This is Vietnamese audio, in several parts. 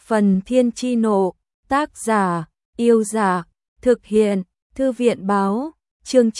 Phần Thiên Chi Nộ, tác giả, Yêu Dạ, thực hiện, Thư viện Báo, chương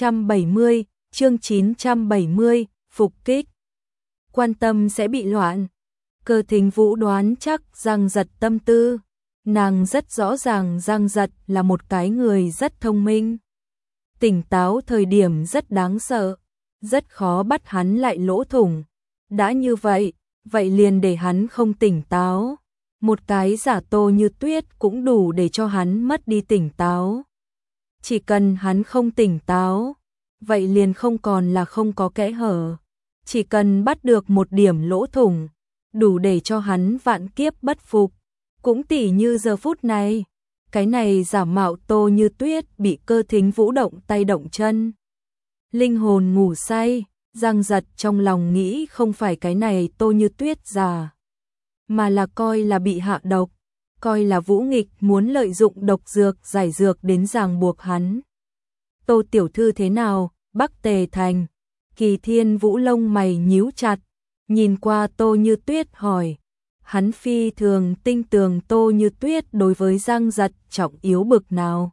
970, phục kích. Quan tâm sẽ bị loạn. Cơ Thính Vũ đoán chắc Giang Giật tâm tư. Nàng rất rõ ràng Giang Giật là một cái người rất thông minh. Tỉnh táo thời điểm rất đáng sợ, rất khó bắt hắn lại lỗ thủng. Đã như vậy, vậy liền để hắn không tỉnh táo. Một cái giả Tô Như Tuyết cũng đủ để cho hắn mất đi tỉnh táo. Chỉ cần hắn không tỉnh táo, vậy liền không còn là không có kẽ hở. Chỉ cần bắt được một điểm lỗ thủng, đủ để cho hắn vạn kiếp bất phục. Cũng tỉ như giờ phút này, cái này giả mạo Tô Như Tuyết bị Cơ Thính Vũ động tay động chân. Linh hồn ngủ say, Giang Giật trong lòng nghĩ không phải cái này Tô Như Tuyết giả, mà là coi là bị hạ độc, coi là Vũ Nghịch muốn lợi dụng độc dược giải dược đến ràng buộc hắn. Tô tiểu thư thế nào, Bắc Tề Thành? Kỳ Thiên Vũ lông mày nhíu chặt, nhìn qua Tô Như Tuyết hỏi. Hắn phi thường tinh tường Tô Như Tuyết đối với Giang Giật trọng yếu bực nào.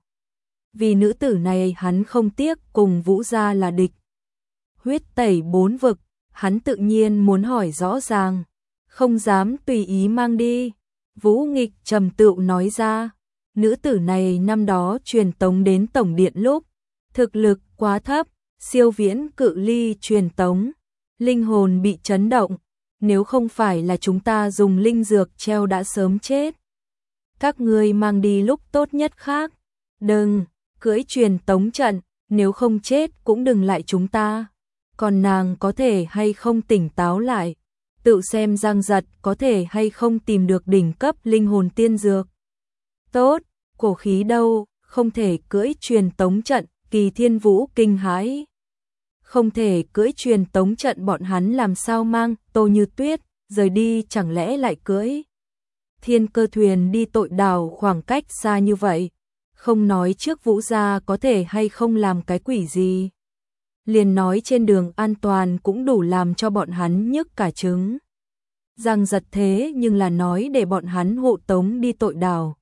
Vì nữ tử này hắn không tiếc cùng Vũ gia là địch. Huyết tẩy 4 vực, hắn tự nhiên muốn hỏi rõ ràng, không dám tùy ý mang đi. Vũ Nghịch trầm tựu nói ra, nữ tử này năm đó truyền tống đến tổng điện lúc, thực lực quá thấp, siêu viễn cự ly truyền tống, linh hồn bị chấn động, nếu không phải là chúng ta dùng linh dược treo đã sớm chết. Các ngươi mang đi lúc tốt nhất khác, đừng cưỡi truyền tống trận, nếu không chết cũng đừng lại chúng ta. Còn nàng có thể hay không tỉnh táo lại, tự xem Giang Giật có thể hay không tìm được đỉnh cấp linh hồn tiên dược. Tốt, cổ khí đâu, không thể cưỡi truyền tống trận, Kỳ Thiên Vũ kinh hãi. Không thể cưỡi truyền tống trận bọn hắn làm sao mang Tô Như Tuyết rời đi, chẳng lẽ lại cưỡi thiên cơ thuyền đi tội đảo khoảng cách xa như vậy, không nói trước Vũ gia có thể hay không làm cái quỷ gì, liền nói trên đường an toàn cũng đủ làm cho bọn hắn nhức cả trứng. Giang Giật thế nhưng là nói để bọn hắn hộ tống đi tội đảo.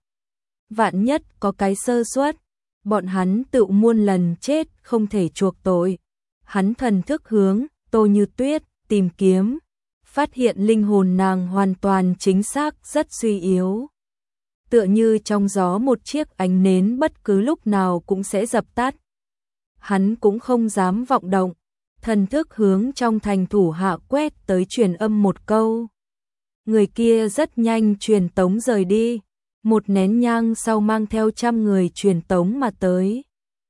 Vạn nhất có cái sơ suất, bọn hắn tự muôn lần chết không thể chuộc tội. Hắn thần thức hướng Tô Như Tuyết tìm kiếm, phát hiện linh hồn nàng hoàn toàn chính xác rất suy yếu. Tựa như trong gió một chiếc ánh nến bất cứ lúc nào cũng sẽ dập tắt. Hắn cũng không dám vọng động, thần thức hướng trong thành thủ hạ quét tới truyền âm một câu. Người kia rất nhanh truyền tống rời đi, một nén nhang sau mang theo 100 người truyền tống mà tới.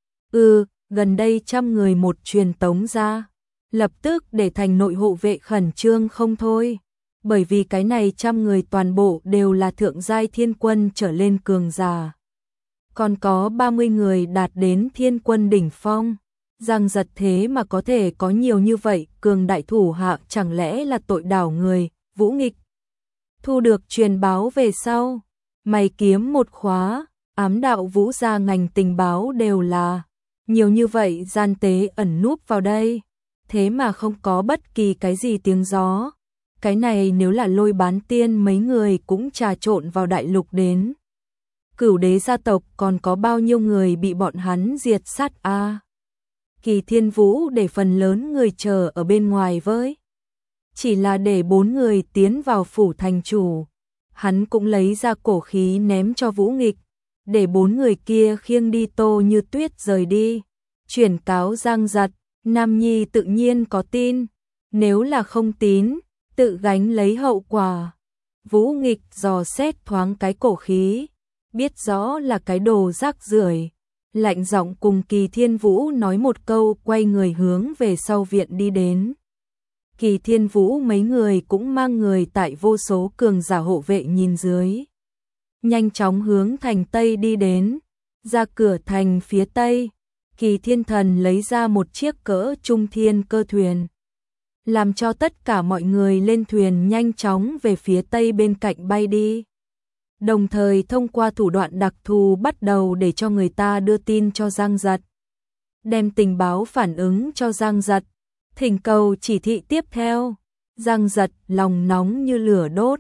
Gần đây 100 người một truyền tống ra, lập tức để thành nội hộ vệ khẩn trương không thôi, bởi vì cái này 100 người toàn bộ đều là thượng giai thiên quân trở lên cường giả. Còn có 30 người đạt đến thiên quân đỉnh phong. Giang Giật thế mà có thể có nhiều như vậy cường đại thủ hạ, chẳng lẽ là tội đảo người. Vũ Nghịch thu được truyền báo về sau, mày kiếm một khóa, ám đạo Vũ gia ngành tình báo đều là nhiều như vậy gian tế ẩn núp vào đây, thế mà không có bất kỳ cái gì tiếng gió. Cái này nếu là Lôi Bán Tiên mấy người cũng trà trộn vào đại lục đến. Cửu đế gia tộc còn có bao nhiêu người bị bọn hắn diệt sát a? Kỳ Thiên Vũ để phần lớn người chờ ở bên ngoài với. Chỉ là để 4 người tiến vào phủ thành chủ. Hắn cũng lấy ra cổ khí ném cho Vũ Nghịch, để 4 người kia khiêng đi Tô Như Tuyết rời đi. Chuyển cáo Giang Giật, Nam Nhi tự nhiên có tin, nếu là không tín, tự gánh lấy hậu quả. Vũ Nghịch dò xét thoáng cái cổ khí, biết rõ là cái đồ rác rưởi, lạnh giọng cùng Kỳ Thiên Vũ nói một câu, quay người hướng về sau viện đi đến. Kỳ Thiên Vũ mấy người cũng mang người tại vô số cường giả hộ vệ nhìn dưới, nhanh chóng hướng thành Tây đi đến. Ra cửa thành phía Tây, Kỳ Thiên Thần lấy ra một chiếc cỡ trung thiên cơ thuyền, làm cho tất cả mọi người lên thuyền nhanh chóng về phía Tây bên cạnh bay đi. Đồng thời thông qua thủ đoạn đặc thù bắt đầu để cho người ta đưa tin cho Giang Giật, đem tình báo phản ứng cho Giang Giật, thỉnh cầu chỉ thị tiếp theo. Giang Giật lòng nóng như lửa đốt,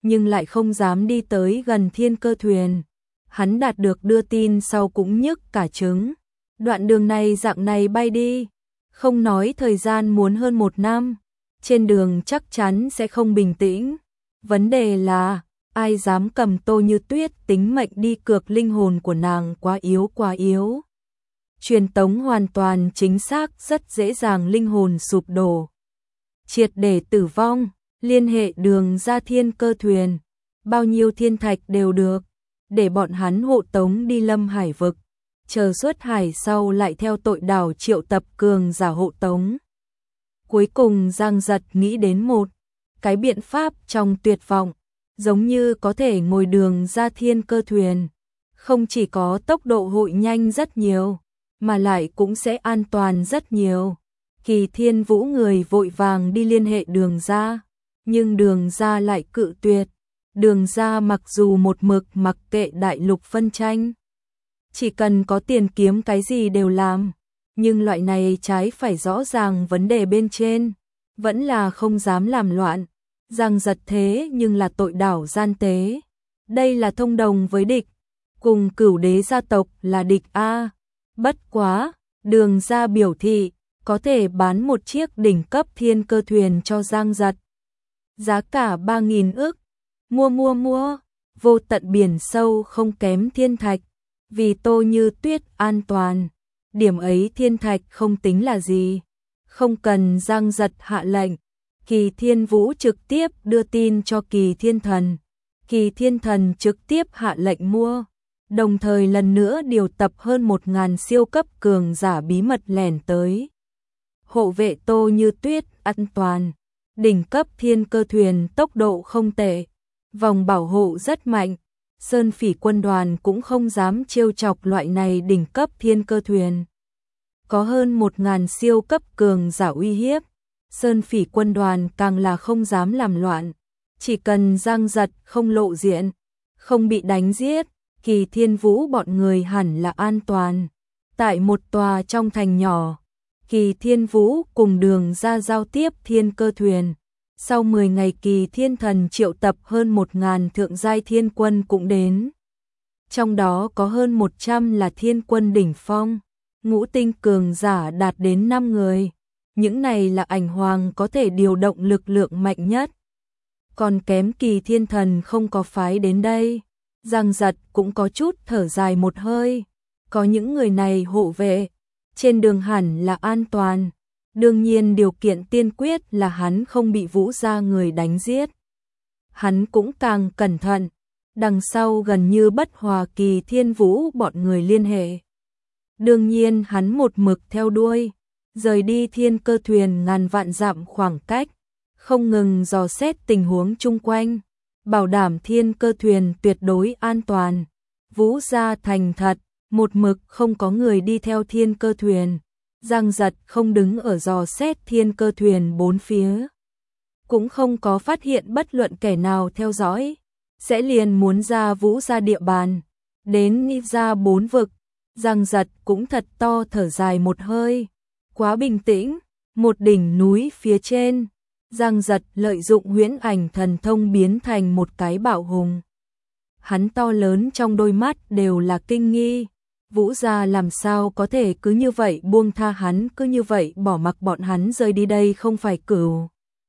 nhưng lại không dám đi tới gần thiên cơ thuyền. Hắn đạt được đưa tin sau cũng nhức cả trứng. Đoạn đường này dạng này bay đi, không nói thời gian muốn hơn 1 năm, trên đường chắc chắn sẽ không bình tĩnh. Vấn đề là, ai dám cầm Tô Như Tuyết tính mệnh đi cược, linh hồn của nàng quá yếu quá yếu. Truyền tống hoàn toàn chính xác, rất dễ dàng linh hồn sụp đổ, triệt để tử vong. Liên hệ đường ra thiên cơ thuyền, bao nhiêu thiên thạch đều được, để bọn hắn hộ tống đi Lâm Hải vực, chờ xuất hải sau lại theo tội đảo triệu tập cường giả hộ tống. Cuối cùng Giang Giật nghĩ đến một cái biện pháp trong tuyệt vọng, giống như có thể ngồi đường ra thiên cơ thuyền, không chỉ có tốc độ hội nhanh rất nhiều, mà lại cũng sẽ an toàn rất nhiều. Kỳ Thiên Vũ người vội vàng đi liên hệ đường ra, nhưng đường ra lại cự tuyệt. Đường ra mặc dù một mực mặc kệ đại lục phân tranh, chỉ cần có tiền kiếm cái gì đều làm, nhưng loại này trái phải rõ ràng vấn đề bên trên, vẫn là không dám làm loạn. Giang Giật thế nhưng là tội đảo gian tế, đây là thông đồng với địch, cùng Cửu Đế gia tộc là địch a. Bất quá, đường ra biểu thị có thể bán một chiếc đỉnh cấp thiên cơ thuyền cho Giang Giật, giá cả 3.000 ức. Mua, vô tận biển sâu không kém thiên thạch, vì Tô Như Tuyết an toàn, điểm ấy thiên thạch không tính là gì. Không cần Giang Giật hạ lệnh, Kỳ Thiên Vũ trực tiếp đưa tin cho Kỳ Thiên Thần. Kỳ Thiên Thần trực tiếp hạ lệnh mua, đồng thời lần nữa điều tập hơn 1.000 siêu cấp cường giả bí mật lẻn tới, hộ vệ Tô Như Tuyết an toàn. Đỉnh cấp thiên cơ thuyền tốc độ không tệ, vòng bảo hộ rất mạnh, Sơn Phỉ quân đoàn cũng không dám trêu chọc loại này đỉnh cấp thiên cơ thuyền. Có hơn 1.000 siêu cấp cường giả uy hiếp, Sơn Phỉ quân đoàn càng là không dám làm loạn, chỉ cần Giang Giật không lộ diện, không bị đánh giết, Kỳ Thiên Vũ bọn người hẳn là an toàn. Tại một tòa trong thành nhỏ, Kỳ Thiên Vũ cùng đường ra giao tiếp thiên cơ thuyền. Sau 10 ngày Kỳ Thiên Thần triệu tập hơn 1.000 thượng giai thiên quân cũng đến. Trong đó có hơn 100 là thiên quân đỉnh phong, ngũ tinh cường giả đạt đến 5 người. Những này là ảnh hoàng có thể điều động lực lượng mạnh nhất. Còn kém Kỳ Thiên Thần không có phái đến đây. Giang Giật cũng có chút thở dài một hơi. Có những người này hộ vệ, trên đường hẳn là an toàn. Đương nhiên điều kiện tiên quyết là hắn không bị Vũ gia người đánh giết. Hắn cũng càng cẩn thận, đằng sau gần như bất hòa Kỳ Thiên Vũ bọn người liên hệ. Đương nhiên hắn một mực theo đuôi, rời đi thiên cơ thuyền ngàn vạn dặm khoảng cách, không ngừng dò xét tình huống chung quanh, bảo đảm thiên cơ thuyền tuyệt đối an toàn. Vũ gia thành thật, một mực không có người đi theo thiên cơ thuyền. Giang Giật không đứng ở dò xét thiên cơ thuyền bốn phía, cũng không có phát hiện bất luận kẻ nào theo dõi, sẽ liền muốn ra Vũ gia địa bàn, đến đi ra 4 vực. Giang Giật cũng thật to thở dài một hơi, quá bình tĩnh. Một đỉnh núi phía trên, Giang Giật lợi dụng huyễn ảnh thần thông biến thành một cái bạo hùng. Hắn to lớn trong đôi mắt đều là kinh nghi. Vũ gia làm sao có thể cứ như vậy buông tha hắn, cứ như vậy bỏ mặc bọn hắn rời đi, đây không phải Cửu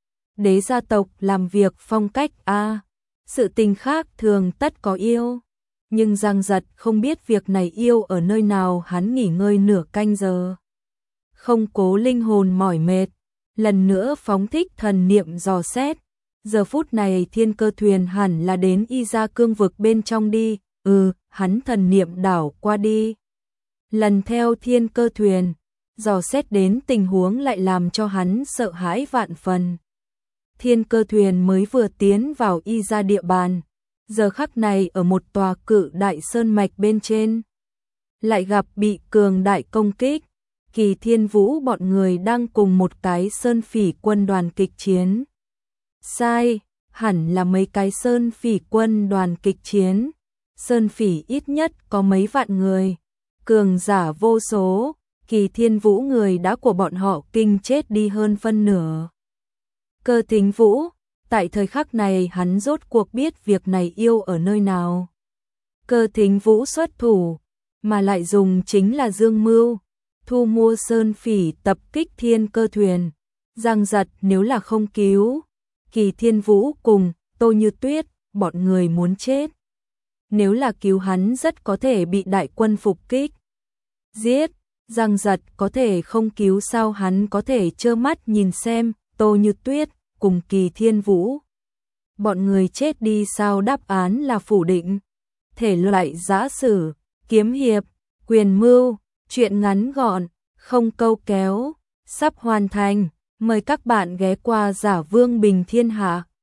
Đế gia tộc làm việc phong cách a. Sự tình khác thường tất có yêu, nhưng Giang Giật không biết việc này yêu ở nơi nào. Hắn nghỉ ngơi nửa canh giờ, không cố linh hồn mỏi mệt, lần nữa phóng thích thần niệm dò xét. Giờ phút này thiên cơ thuyền hẳn là đến Y Gia cương vực bên trong đi. Hắn thần niệm đảo qua đi, lần theo thiên cơ thuyền, dò xét đến tình huống lại làm cho hắn sợ hãi vạn phần. Thiên cơ thuyền mới vừa tiến vào Y Gia địa bàn, giờ khắc này ở một tòa cự đại sơn mạch bên trên, lại gặp bị cường đại công kích. Kỳ Thiên Vũ bọn người đang cùng một cái Sơn Phỉ quân đoàn kịch chiến. Sai, hẳn là mấy cái Sơn Phỉ quân đoàn kịch chiến. Sơn Phỉ ít nhất có mấy vạn người, cường giả vô số, Kỳ Thiên Vũ người đã của bọn họ kinh chết đi hơn phân nửa. Cơ Thính Vũ, Tại thời khắc này hắn rốt cuộc biết việc này yêu ở nơi nào. Cơ Thính Vũ xuất thủ, mà lại dùng chính là dương mưu, thu mua Sơn Phỉ tập kích Thiên Cơ thuyền. Giang Giật nếu là không cứu Kỳ Thiên Vũ cùng Tô Như Tuyết, bọn người muốn chết. Nếu là cứu hắn rất có thể bị đại quân phục kích. Giết, Giang Giật có thể không cứu sao hắn có thể trơ mắt nhìn xem Tô Như Tuyết cùng Kỳ Thiên Vũ. Bọn người chết đi sao? Đáp án là phủ định. Thể loại giã sử, kiếm hiệp, quyền mưu, truyện ngắn gọn, không câu kéo, sắp hoàn thành. Mời các bạn ghé qua Giả Vương Bình Thiên Hạ.